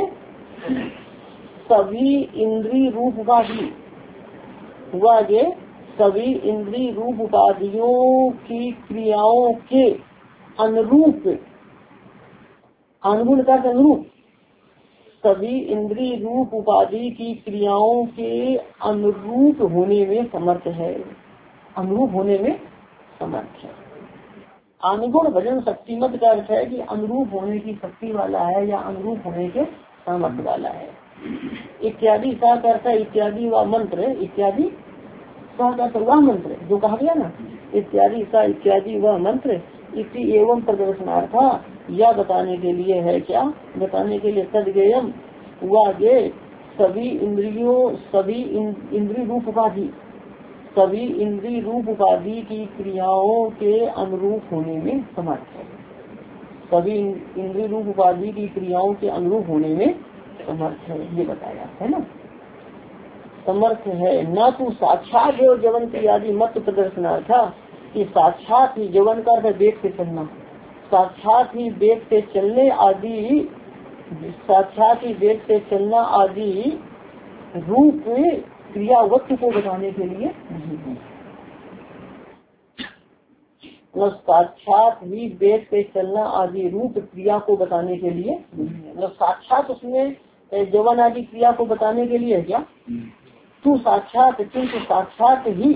सभी इंद्रिय रूप उपाधि, वह ये सभी इंद्रिय रूप उपाधियों की क्रियाओं के अनुरूप, अनुगुण का अनुरूप, सभी इंद्रिय रूप उपाधि की क्रियाओं के अनुरूप होने में समर्थ है, अनुरूप होने में समर्थ है। अनुगुण भजन शक्ति मत का अर्थ है कि अनुरूप होने की शक्ति वाला है या अनुरूप होने के सामर्थ्य वाला है। इत्यादि सा अर्थ है इत्यादि व मंत्र, इत्यादि सा वह मंत्र जो कहा गया ना, इत्यादि सा इत्यादि वह मंत्र इसी एवं प्रदर्शनार्थ या बताने के लिए है। क्या बताने के लिए? तद्गेयम वह गे सभी इंद्रियों, सभी इंद्रिय रूप उपाधि, सभी इंद्रिय रूप उपाधि की क्रियाओं के अनुरूप होने में समर्थ है। सभी इंद्रिय रूप उपाधि की क्रियाओं के अनुरूप होने में समर्थ है, ये बताया है ना। समर्थ है न तो साक्षात जो जवन क्रियादि मत प्रदर्शनार्थ कि साक्षात ही जवन का वेग से चलना, साक्षात ही वेग से चलने आदि, साक्षात ही वेग से चलना आदि रूप क्रियावत्व को बताने के लिए नहीं है। मतलब साक्षात ही वेद से चलना आदि रूप क्रिया को बताने के लिए नहीं है। मतलब साक्षात उसमें जवन आदि क्रिया को बताने के लिए है क्या? तू साक्षात, किंतु साक्षात ही,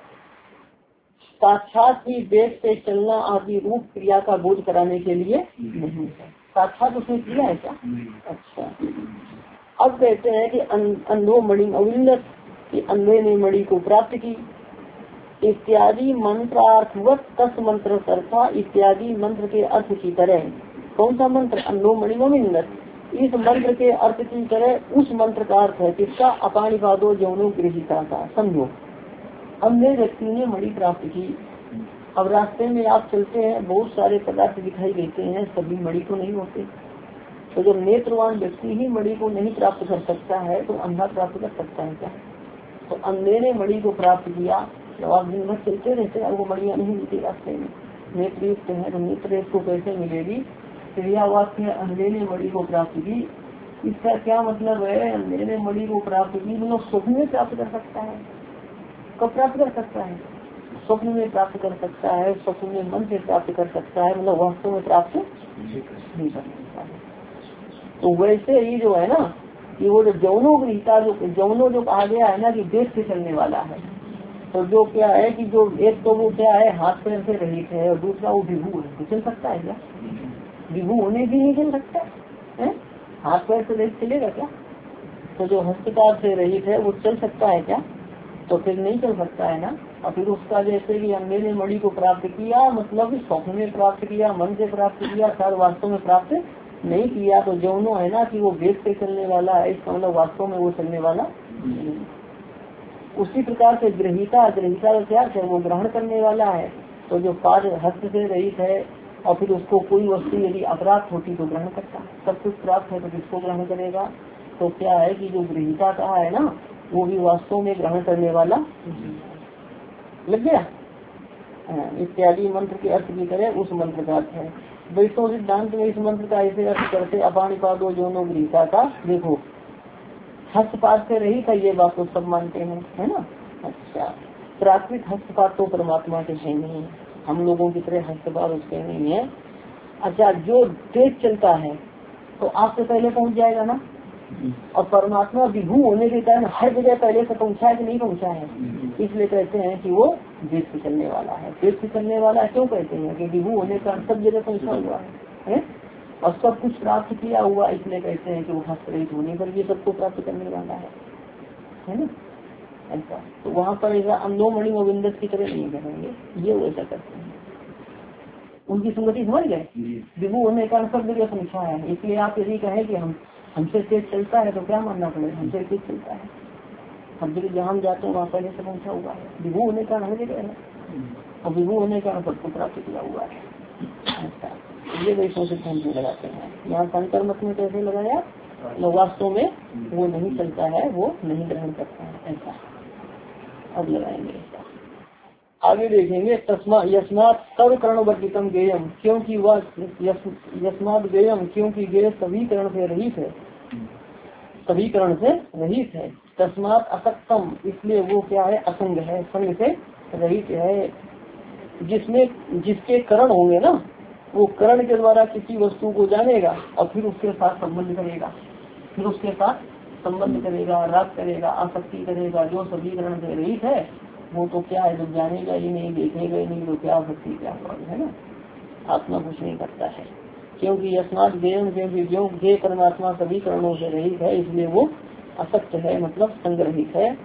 साक्षात ही वेद से चलना आदि रूप क्रिया का बोध कराने के लिए नहीं है। साक्षात उसमें क्रिया है क्या? अच्छा, अब कहते हैं कि अंधो मणि अविल्लत, कि अंधे ने मणि को प्राप्त की। इत्यादि मंत्रार्थवत तस् मंत्र अर्था, इत्यादि मंत्र के अर्थ की तरह। कौन सा मंत्र? अंधो मणि अविल्लत, इस मंत्र के अर्थ की तरह उस मंत्र का अर्थ है किसका? अपाणिपादो जौनो गृहीता का। समझो, अंधे व्यक्ति ने मणि प्राप्त की। अब रास्ते में आप चलते हैं, बहुत सारे पदार्थ दिखाई देते हैं, सभी मणि को नहीं होते। तो जब नेत्रवान व्यक्ति ही मणि को नहीं प्राप्त कर सकता है तो अंधा प्राप्त कर सकता है क्या? तो अंधे ने मणि को प्राप्त किया। जब आप दिन भर चलते रहते हैं आपको मणियाँ नहीं मिलती रास्ते में, नेत्र युक्त है तो नेत्र को कैसे मिलेगी? क्रिया वाक्य अंधे ने मणि को प्राप्त की, इसका क्या मतलब है? अंधेरे में मणि को प्राप्त की मतलब स्वप्न में प्राप्त कर सकता है। कब प्राप्त कर सकता है? स्वप्न में प्राप्त कर सकता है, स्वप्न में मन से प्राप्त कर सकता है, मतलब वास्तव में प्राप्त नहीं कर सकता है। तो वैसे ही जो है ना कि वो जो जौनों गृहीता जो जौनों जो कहा गया है ना कि देश से चलने वाला है, तो जो क्या है कि जो एक तो वो क्या है हाथ पैर से रहित है और दूसरा वो विभू है, तो चल सकता है क्या? विभू होने भी नहीं चल सकता है, हाथ पैर से रहित चलेगा क्या? तो जो हस्तकार से रहित है वो चल सकता है क्या? तो फिर नहीं चल सकता है ना। और फिर उसका जैसे कि अंधे ने मणि को प्राप्त किया मतलब स्वप्न में प्राप्त किया, मन से प्राप्त किया, सार वास्तव में प्राप्त नहीं किया, तो जौनों है ना कि वो वेद से चलने वाला है, इसका मतलब वास्तव में वो चलने वाला नहीं। उसी प्रकार से ग्रहिता ग्रहिता का क्या है? वो ग्रहण करने वाला है। तो जो पाद हस्त से रहित है और फिर उसको कोई वस्तु यदि अपराध होती तो ग्रहण करता, सब कुछ प्राप्त है तो किसको ग्रहण करेगा? तो क्या है कि जो गृहीता कहा है ना वो भी वास्तव में ग्रहण करने वाला लग गया। इत्यादि मंत्र के अर्थ की तरह उस मंत्र का अर्थ है। वैष्णव सिद्धांत में इस मंत्र का ऐसे अर्थ करते अपाणिपादो जोनो गृहीता का। देखो हस्तपात से रही था ये बात तो सब मानते हैं, है ना। अच्छा, प्राकृतिक हस्तपात तो परमात्मा के है नहीं, हम लोगों की तरह हस्तपात उसके नहीं है। अच्छा, जो तेज चलता है तो आपसे पहले पहुंच जाएगा ना, और परमात्मा विभू होने के कारण हर जगह पहले से पहुंचा है कि नहीं पहुंचा है, इसलिए कहते हैं कि वो देश से चलने वाला है। देश से चलने वाला क्यों कहते हैं कि विभू होने का सब जगह पहुंचा हुआ है, है? और सब कुछ प्राप्त किया हुआ, इसलिए कहते हैं कि वो हस्तरहित होने पर भी सबको प्राप्त करने वाला है, है ना। ऐसा तो वहाँ पर ऐसा अंधोमणि गोविंदस की तरह नहीं करेंगे, ये वो ऐसा करते हैं। उनकी संगति समझ गए, विभू होने का सब जगह पहुंचा है। इसलिए आप यदि कहें कि हम हमसे तेज चलता है तो क्या मानना पड़ेगा? हमसे तेज चलता है, हम जगह जहाँ जाते हैं वहाँ पहले से पहुंचा हुआ है। विभू होने का हर जगह है और विभू होने का सबको प्राप्त किया हुआ है। ऐसा ये वैष्णव सिद्धांत में लगाते हैं। यहाँ शंकर मत में कैसे लगाया? वास्तव में वो नहीं चलता है, वो नहीं ग्रहण करता है, ऐसा अब लगाएंगे। ऐसा आगे देखेंगे। तस्मा यस्मात् सर्व कर्ण वर्जितम गेयम, क्योंकि वह यस्मात् गेयम क्योंकि गेय सभी कर्ण से रहित है, सभी कर्ण से रहित है। तस्मात् असक्तम, इसलिए वो क्या है? असंग है, संग से रहित है। जिसमें जिसके कर्ण होंगे ना वो कर्ण के द्वारा किसी वस्तु को जानेगा और फिर उसके साथ संबंध करेगा, फिर उसके साथ संबंध करेगा, राग करेगा, आसक्ति करेगा। जो सभी कर्ण से रहित है वो तो क्या है? जब जानेगा ही नहीं, देखेगा ही नहीं तो क्या आसक्ति क्या है ना, आत्मा कुछ नहीं करता है। क्योंकि यस्मात् गेयम, क्योंकि जो गे परमात्मा सभी करणों से रहित है इसलिए वो असक्त है, मतलब संग्रहित है।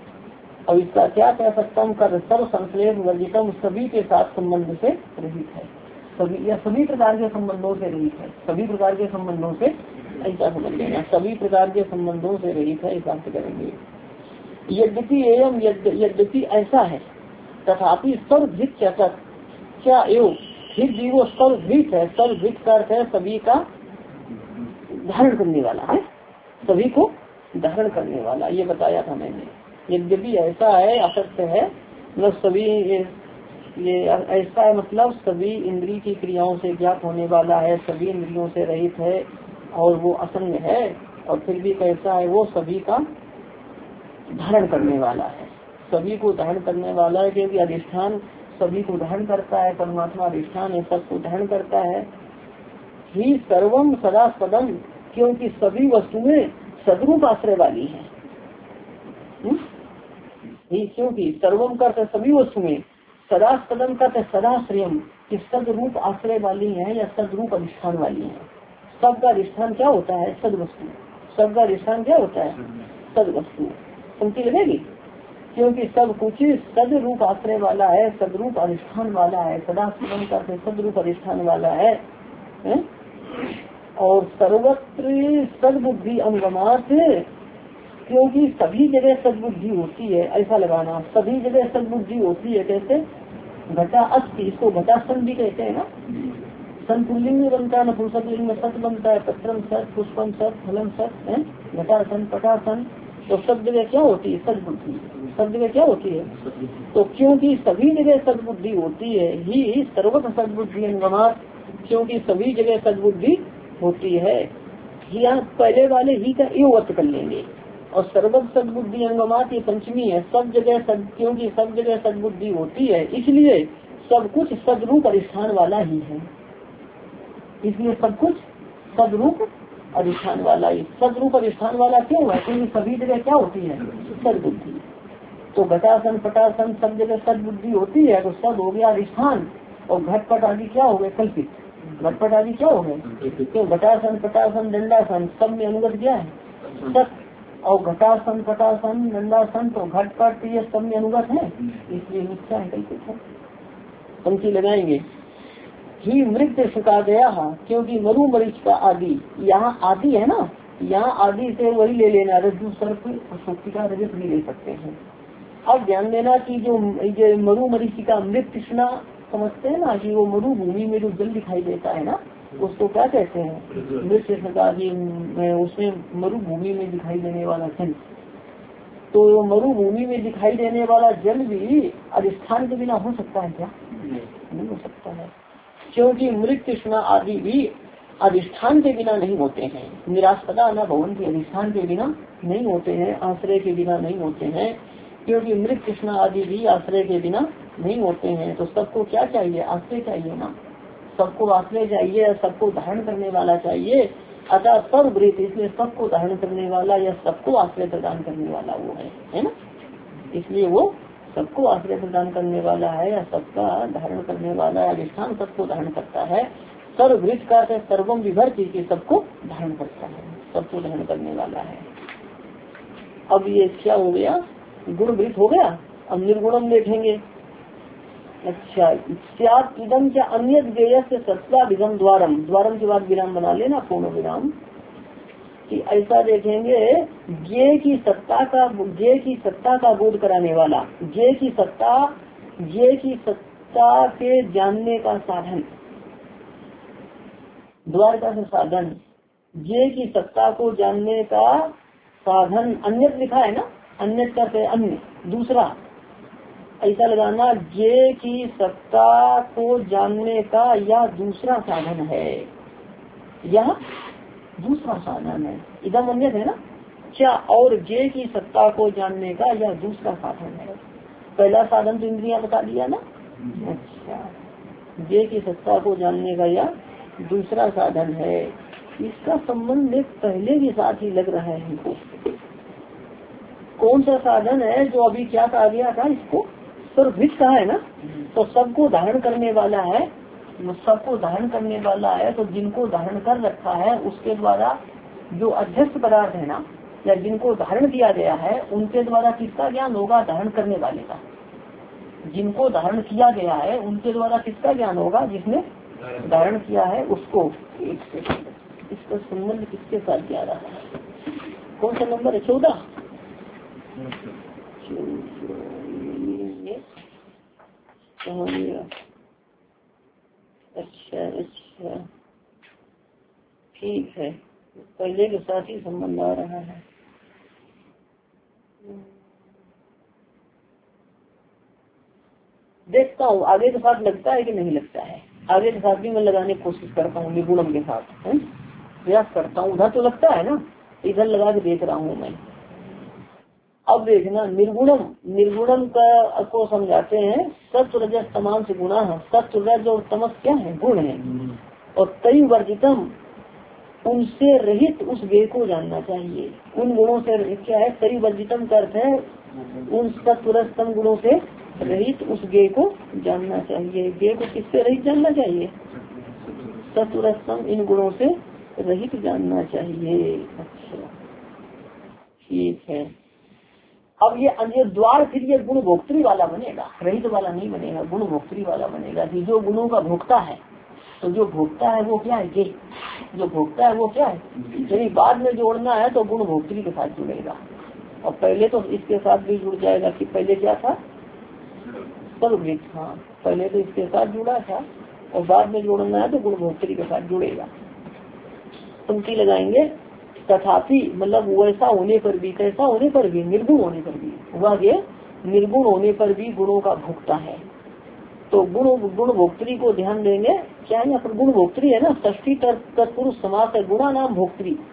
और इसका क्या कह सकता हूँ? कर सर्व संश्लेष वर्जितम, सभी के साथ संबंध से रहित है, सभी या सभी प्रकार के संबंधों से रहित है, सभी प्रकार के संबंधों से, ऐसा समझ लेना, सभी प्रकार के संबंधों से रहित है, ऐसा करेंगे। यद्यपि एवं यद्यपि ऐसा है, तथापि सर्वभृत क्या एवं फिर भी वो सर्वभृत है। सर्वभृत का अर्थ है सभी का धारण करने वाला है, सभी को धारण करने वाला, ये बताया था मैंने। यद्यपि ऐसा है, असत्य है, मतलब सभी ये, ये ऐसा है मतलब सभी इंद्रिय की क्रियाओं से ज्ञात होने वाला है, सभी इंद्रियों से रहित है और वो असंग है। और फिर भी कैसा है? वो सभी का धारण करने वाला है, सभी को धारण करने वाला है, क्योंकि अधिष्ठान सभी को धारण करता है, परमात्मा अधिष्ठान है, सबको धारण करता है। ही सर्वम सदा सदम, क्योंकि सभी वस्तुएं सदरूप आश्रय वाली है। ही क्योंकि सर्वम करते सभी वस्तुएं, सदा सदम करते सदाश्रयम, कि सदरूप आश्रय वाली है या सदरूप अधिष्ठान वाली है। सबका अधिष्ठान क्या होता है? सद वस्तु। सबका अधिष्ठान क्या होता है? सद वस्तु। पंक्ति लगेगी, क्योंकि सब कुछ सदरूप आश्रय वाला है, सदरूप अधिष्ठान वाला है, सदा सदम करते सदरूप अधिष्ठान वाला है, है? और सर्वत्र सद्बुद्धि अनुगमात, क्योंकि सभी जगह सद्बुद्धि होती है, ऐसा लगाना, सभी जगह सद्बुद्धि होती है। कैसे? घटा अस्थि, इसको घटा सन भी कहते हैं ना। सन पुल्लिंग में बनता है, नपुंसकलिंग में सत बनता है, पत्रम सत, पुष्पम सत, फलम सत है, घटा सन पटा सन। तो सब जगह क्या होती है? सद्बुद्धि। सब जगह क्या होती है? तो क्योंकि सभी जगह सद्बुद्धि होती है, ही सर्वत्र सद्बुद्धि अनुगमात, क्योंकि सभी जगह सद्बुद्धि होती है। यहाँ पहले वाले ही का एव अर्थ कर लेंगे। और सर्वद सद्बुद्धि अंगमात ये पंचमी है, सब जगह सद, क्योंकि सब जगह सद्बुद्धि होती है इसलिए सब कुछ सदरूप अधिष्ठान वाला ही है। इसलिए सब कुछ सदरूप अधिष्ठान वाला ही, सदरूप अधिष्ठान वाला क्यों है? क्योंकि सभी जगह क्या होती है? सद्बुद्धि। तो घटासन पटासन सब जगह सद्बुद्धि होती है, तो सद हो गया अधिष्ठान और घटपट आदि क्या हो गए? कल्पित। घटपट आदि क्या हो गए? क्यों? घटासन पटासन दंडासन सब में अनुगत क्या है? सत। और घटासन पटासन दंडासन तो घटपट ये सब में अनुगत है, इसलिए मिथ्या है, कल्पित है। पंक्ति लगाएंगे ही मृत सुखा गया, क्योंकि मरु मरीचिका आदि, यहाँ आदि है ना, यहाँ आदि से वही ले लेना, रज्जु सर्प सुक्तिका रजत भी ले सकते हैं। अब ध्यान देना कि जो ये मरु मरीचिका मृत तृष्णा समझते हैं ना, कि वो मरुभूमि में जो जल दिखाई देता है ना, उसको क्या कहते हैं? मृत तृष्णा। उसमें मरुभूमि में दिखाई देने वाला जल, तो मरुभूमि में दिखाई देने वाला जल भी अधिष्ठान के बिना हो सकता है क्या? नहीं हो सकता है, क्योंकि मृत तृष्णा आदि भी अधिष्ठान के बिना नहीं होते हैं। निरास्पदा न भवन के अधिष्ठान के बिना नहीं होते हैं, आश्रय के बिना नहीं होते हैं, क्योंकि मृत तृष्णा आदि भी आश्रय के बिना नहीं होते हैं। तो सबको क्या चाहिए? आश्रय चाहिए ना, सबको आश्रय चाहिए, सबको धारण करने वाला चाहिए। अतः सब मृत, इसलिए सबको धारण करने वाला या सबको आश्रय प्रदान करने वाला वो है, है ना, इसलिए वो सबको आश्रय प्रदान करने वाला है या सबका धारण करने वाला है, अधिष्ठान सबको धारण करता है। सर्वभृत का सर्वम विभर्ति के सबको धारण करता है, सबको धारण करने वाला है। अब ये क्या हो गया? गुणभृत हो गया। अब निर्गुणम देखेंगे। अच्छा, इदम क्या अन्य ज्ञेय से सत्ता विगम द्वारम, द्वारम के बाद विराम बना लेना, पूर्ण विराम, कि ऐसा देखेंगे ज्ञेय की सत्ता का, ज्ञेय की सत्ता का बोध कराने वाला, ज्ञेय की सत्ता, ज्ञेय की सत्ता के जानने का साधन, द्वार का साधन, ज्ञेय की सत्ता को जानने का साधन, अन्य लिखा है ना, अन्य करते अन्य दूसरा, ऐसा लगाना, ज्ञेय की सत्ता को जानने का या दूसरा साधन है, यह दूसरा साधन है। इदम अन्य है ना, क्या? और ज्ञेय की सत्ता को जानने का यह दूसरा साधन है। पहला साधन तो इंद्रियां बता दिया ना। अच्छा, ज्ञेय की सत्ता को जानने का यह दूसरा साधन है। इसका संबंध एक पहले के साथ ही लग रहा है हमको। कौन सा साधन है? जो अभी क्या कहा गया था, इसको सर्वभृत कहा है ना, तो सबको धारण करने वाला है, सबको धारण करने वाला है। तो जिनको धारण कर रखा है उसके द्वारा जो अध्यक्ष पदार्थ है ना, या जिनको धारण किया गया है, उनके द्वारा किसका ज्ञान होगा? धारण करने वाले का। जिनको धारण किया गया है उनके द्वारा किसका ज्ञान होगा? जिसने धारण किया है उसको। एक सेकंड, इसका संबंध किसके साथ जा रहा है? कौन सा नंबर है? चौदह। अच्छा अच्छा, ठीक है, पहले के साथ ही संबंध आ रहा है। देखता हूँ आगे के साथ लगता है कि नहीं लगता है। आगे के साथ भी मैं लगाने की कोशिश करता हूँ, निर्गुणम के साथ प्रयास करता हूँ। उधर तो लगता है ना, इधर लगा के देख रहा हूँ मैं। अब देखना, निर्गुणम, निर्गुणम का को समझाते हैं सत्व रजस तमाम से गुणा है। सत्व रज और तमस क्या है? गुण है। और तय वर्जितम, उनसे रहित उस ज्ञेय को जानना चाहिए। उन गुणों से क्या है? तय वर्जितम का अर्थ है उन सत्व रज तम गुणों से रहित उस ज्ञेय को जानना चाहिए। ज्ञेय को किससे रहित जानना चाहिए? सत्व रज तम इन गुणों से रहित जानना चाहिए। अच्छा, ठीक है। अब ये ये द्वार फिर ये गुण भोक्त्री वाला बनेगा, रहित वाला नहीं बनेगा, गुण भोक्त्री वाला बनेगा। कि जो गुणों का भोक्ता है, तो जो भोक्ता है वो क्या है? ये जो भोक्ता है वो क्या है? यदि बाद में जोड़ना है तो गुण भोक्त्री के साथ जुड़ेगा, और पहले तो इसके साथ भी जुड़ जाएगा। कि पहले क्या था? सर्वभृत। हाँ, पहले तो इसके साथ जुड़ा था और बाद में जोड़ना है तो गुण भोक्त्री के साथ जुड़ेगा। पंक्ति लगाएंगे, तथापि मतलब वैसा होने पर भी, कैसा होने पर भी? निर्गुण होने पर भी। हुआ ये निर्गुण होने पर भी गुणों का भोक्ता है। तो गुण गुण भोक्त्री को ध्यान देंगे। क्या यहाँ पर गुण भोक्त्री है ना, षष्ठी तत्पुरुष समास है। गुणा नाम भोक्त्री,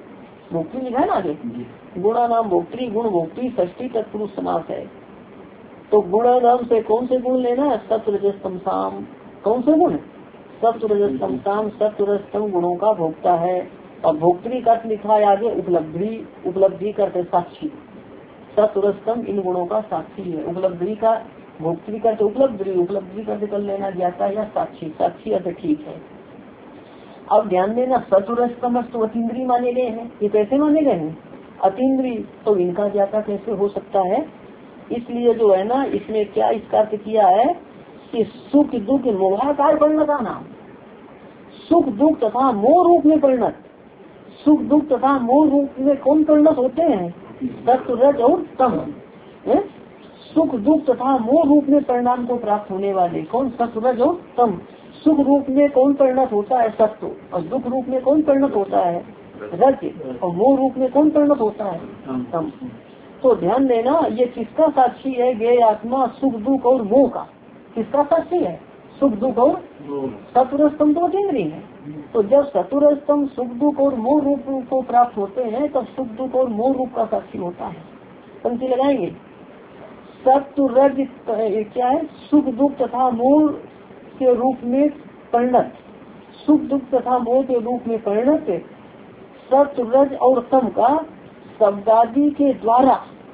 भोक्तृ लिखा है ना आगे, गुणा नाम भोक्तृ, गुण भोक्तृ, षष्ठी तत्पुरुष समास है। तो गुणा नाम से कौन से गुण लेना है? सत्व रजस तम साम। कौन से गुण? सत्व रजस तम साम। सत्व रजस तम गुणों का भोक्ता है। और भोक्तृ का अर्थ लिखा है आगे उपलब्धि। उपलब्धि करते साक्षी, सत्व रजस तम इन गुणों का साक्षी है। उपलब्धि का भोक्तृ करते उपलब्धि, उपलब्धि करते कर लेना ज्ञाता या साक्षी। साक्षी अर्थ ठीक है। अब ध्यान देना, सत्वरजतम तो अतीन्द्रिय माने गए हैं। ये कैसे माने गए हैं? अतीन्द्रिय। तो इनका ज्ञाता कैसे हो सकता है? इसलिए जो है ना, इसमें क्या इसका अर्थ किया है कि सुख दुख मोहाकार परिणत नाम, सुख दुख तथा मोह रूप में परिणत। सुख दुख तथा मोह रूप में कौन परिणत होते हैं? सत्व रज और तम। सुख दुख तथा मोह रूप में परिणाम को प्राप्त होने वाले कौन? सत्व रज और तम। सुख रूप में कौन परिणत होता है? सत्व। और दुख रूप में कौन परिणत होता है? रज। और मोह रूप में कौन परिणत होता है? तम। तो ध्यान देना, ये किसका साक्षी है? ज्ञेय आत्मा सुख दुख और मोह का। किसका साक्षी है? सुख दुख और सत्वरजतम तो अतीन्द्रिय है। तो जब सत्वरजतम सुख दुख और मोह रूप को प्राप्त होते हैं तब सुख दुख और मोह रूप का साक्षी होता है। पंक्ति लगाएंगे, सत्व रज क्या है? सुख दुख तथा मोह के रूप में परिणत, सुख दुख तथा मोह के रूप में परिणत सत्व रज और तम का शब्दादि के द्वारा,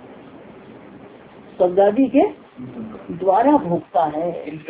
शब्दादि के द्वारा भोगता है।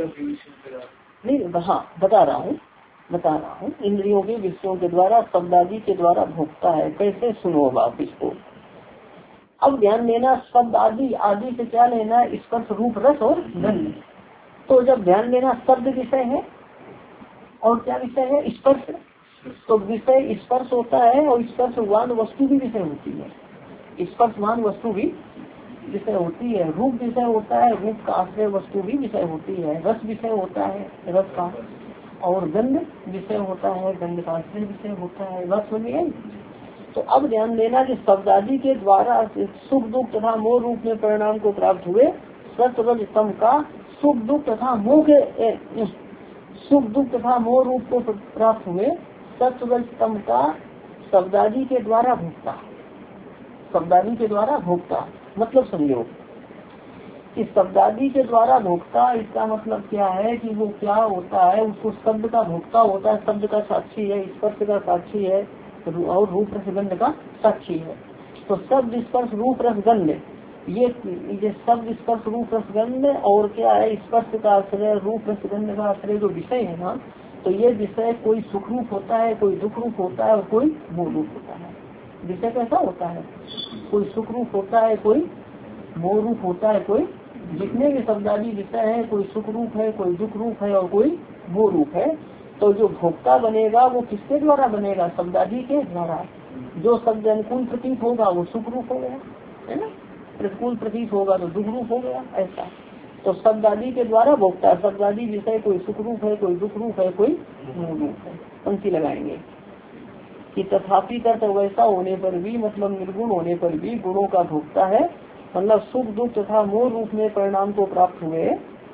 नहीं, हाँ बता रहा हूँ बता रहा हूँ इंद्रियों के विषयों के द्वारा, शब्दादि के द्वारा भोगता है। कैसे? सुनो बाप इसको। अब ध्यान देना, शब्द आदि, आदि से क्या लेना? स्पर्श रूप रस और गंध। तो जब ध्यान देना, शब्द विषय है और क्या विषय है? स्पर्श। तो विषय स्पर्श होता है और स्पर्शवान वस्तु भी विषय होती है। स्पर्शवान वस्तु भी विषय होती है। रूप विषय होता है, रूप का आश्रय वस्तु भी विषय होती है। रस विषय होता है, रस का। और गंध विषय होता है, गंध का आश्रय विषय होता है। बात सुनिए। तो अब ध्यान देना कि शब्दादि के द्वारा सुख दुख तथा मोह रूप में परिणाम को प्राप्त हुए सत्व रज तम का सुख दुख तथा मोह के सुख दुख तथा मोह रूप को प्राप्त हुए सत्व रज तम का शब्दादि के द्वारा भोगता। शब्दादि के द्वारा भोगता मतलब समझो कि शब्दादि के द्वारा भोगता, इसका मतलब क्या है कि वो क्या होता है? उसको शब्द का भोगता होता है, शब्द का साक्षी है, स्पर्श का साक्षी है और रूप रसगंध का साक्षी है। तो शब्द स्पर्श रूप रसगंध, ये ये शब्द स्पर्श रूप रसगंध और क्या है? स्पर्श का आश्रय, रूप रसगंध का आश्रय जो विषय है ना, तो ये विषय कोई सुख रूप होता है, कोई दुख रूप होता है और कोई मोह रूप होता है। विषय कैसा होता है? कोई सुख रूप होता है, कोई मोह रूप होता है, कोई जितने भी शब्दादि विषय है, कोई सुख रूप है, कोई दुख रूप है और कोई मोह रूप है। तो जो भोक्ता बनेगा वो किसके द्वारा बनेगा? शब्दादि के द्वारा। जो शब्द अनुकूल प्रतीत होगा वो सुख रूप हो गया, है ना? प्रतिकूल प्रतीत होगा तो दुख रूप हो गया, ऐसा। तो शब्दादि के द्वारा भोक्ता, शब्दादि विषय कोई सुख रूप है, कोई दुख रूप है, कोई मोह रूप है। पंक्ति लगाएंगे कि तथापि कर्त वैसा होने पर भी, मतलब निर्गुण होने पर भी गुणों का भोक्ता है। मतलब सुख दुख तथा मोह रूप में परिणाम को प्राप्त हुए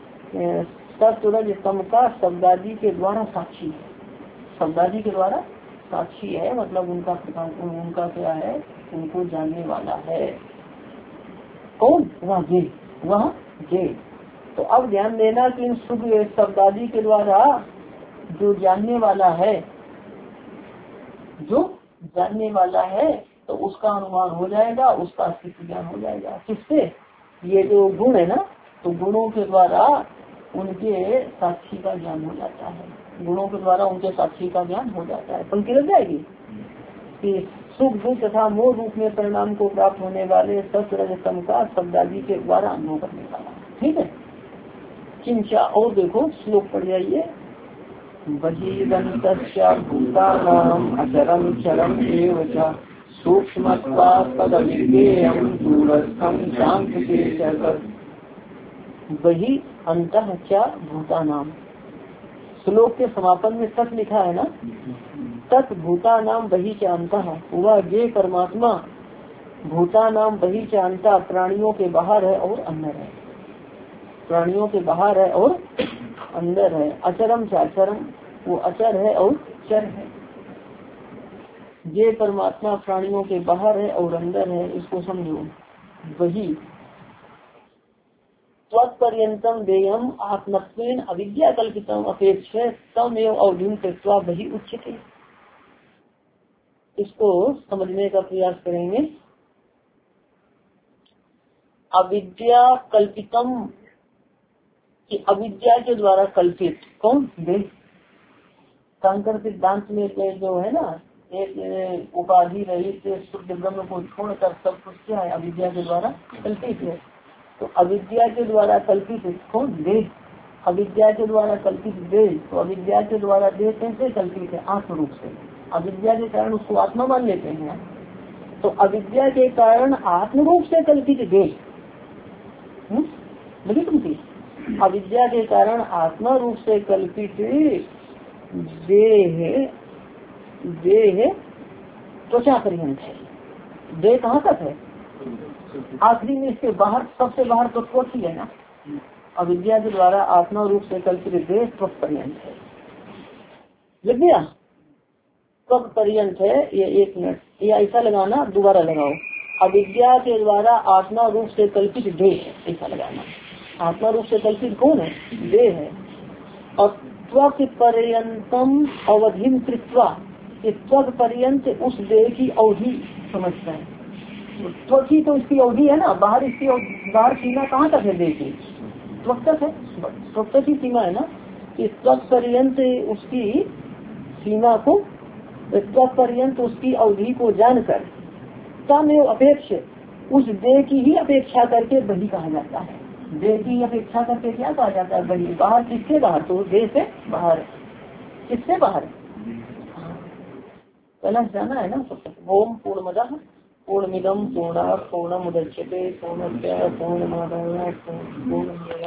सत्व रज तम का शब्दादि के द्वारा साक्षी है। शब्दादि के द्वारा साक्षी है मतलब उनका उनका क्या है? उनको जानने वाला है। कौन? वह जे, वह जे। तो अब ध्यान देना कि इन सुख शब्दादि के द्वारा जो जानने वाला है, जो जानने वाला है तो उसका अनुमान हो जाएगा, उसका अस्तित्व ज्ञान हो जाएगा। किससे? ये जो गुण है ना, तो गुणों के द्वारा उनके साक्षी का ज्ञान हो जाता है। गुणों के द्वारा उनके साक्षी का ज्ञान हो जाता है। पंक्ति लग जाएगी कि सुख दुख तथा मोह रूप में परिणाम को प्राप्त होने वाले सत्व रज तम का शब्दादि के द्वारा अनुभव करने वाला। ठीक है। किंचा और देखो श्लोक पढ़ जाइए। भूतानाम अचरम चरम एव च सूक्ष्मत्वात् तदविज्ञेयं दूरस्थं सांख्ये च तत् बहि अंतः च भूतानाम। श्लोक के समापन में तत् लिखा है ना, तत् भूतानाम बहि च अंतः, वह जे परमात्मा भूतानाम बहि च अंतः प्राणियों के बाहर है और अंदर है। प्राणियों के बाहर है और अंदर है। अचरम च अचरम, वो अचर है और चर है। ये परमात्मा प्राणियों के बाहर है और अंदर है, इसको समझो। वही त्वत्पर्यंतम देयम आत्मत्वेन अविद्या कल्पितम अपेक्षा तम एवं अवधिम कृत्वा वही उच्चते। इसको समझने का प्रयास करेंगे। अविद्या कल्पितम कि अविद्या के द्वारा कल्पित कौन देह। शंकर सिद्धांत में जो है ना, एक उपाधि रहित शुद्ध ब्रह्म को छोड़कर सब कुछ क्या है, अविद्या के द्वारा कल्पित है। तो अविद्या के द्वारा कल्पित कौन देह, अविद्या के द्वारा कल्पित देह। तो अविद्या के द्वारा देह कैसे कल्पित है, आत्म रूप से। अविद्या के कारण उसको आत्मा मान लेते हैं। तो अविद्या के कारण आत्म रूप से कल्पित देह, मुझे सुनती, अविद्या के कारण आत्मा रूप से कल्पित देह, देह त्वचा पर्यंत है। देह कहाँ तक है, आखिरी में इसके बाहर, सबसे बाहर तो त्वच ही है ना। अविद्या के द्वारा आत्मा रूप से कल्पित देह त्वच पर्यंत है। लग गया, त्वच पर्यंत है। ये एक मिनट, ये ऐसा लगाना, दोबारा लगाओ। अविद्या के द्वारा आत्मा रूप से कल्पित देह, ऐसा लगाना। आत्मा रूप से कल्पित कौन है, देह है। और त्वक पर्यंतम अवधिम कृत्वा, त्वक पर्यंत उस देह की अवधि समझता है। त्वक ही तो इसकी अवधि है ना, बाहर इसकी बाहर सीमा कहाँ तक है देह की, त्वक तक है, त्वक तक ही सीमा है ना। इस त्वक पर्यंत उसकी सीमा को, त्वक पर्यंत उसकी अवधि को जानकर तमेव अपेक्ष उस देह की ही अपेक्षा करके बही कहा जाता है। देह की अपेक्षा करके क्या कहा जाता है, बही। बाहर किसके बाहर, तो देह से बाहर, किससे बाहर, पहला जाना है ना। ओम पूर्णमदः पूर्णमिदं पूर्णात् पूर्णमुदच्यते पूर्णस्य पूर्णमादाय पूर्णमेवावशिष्यते।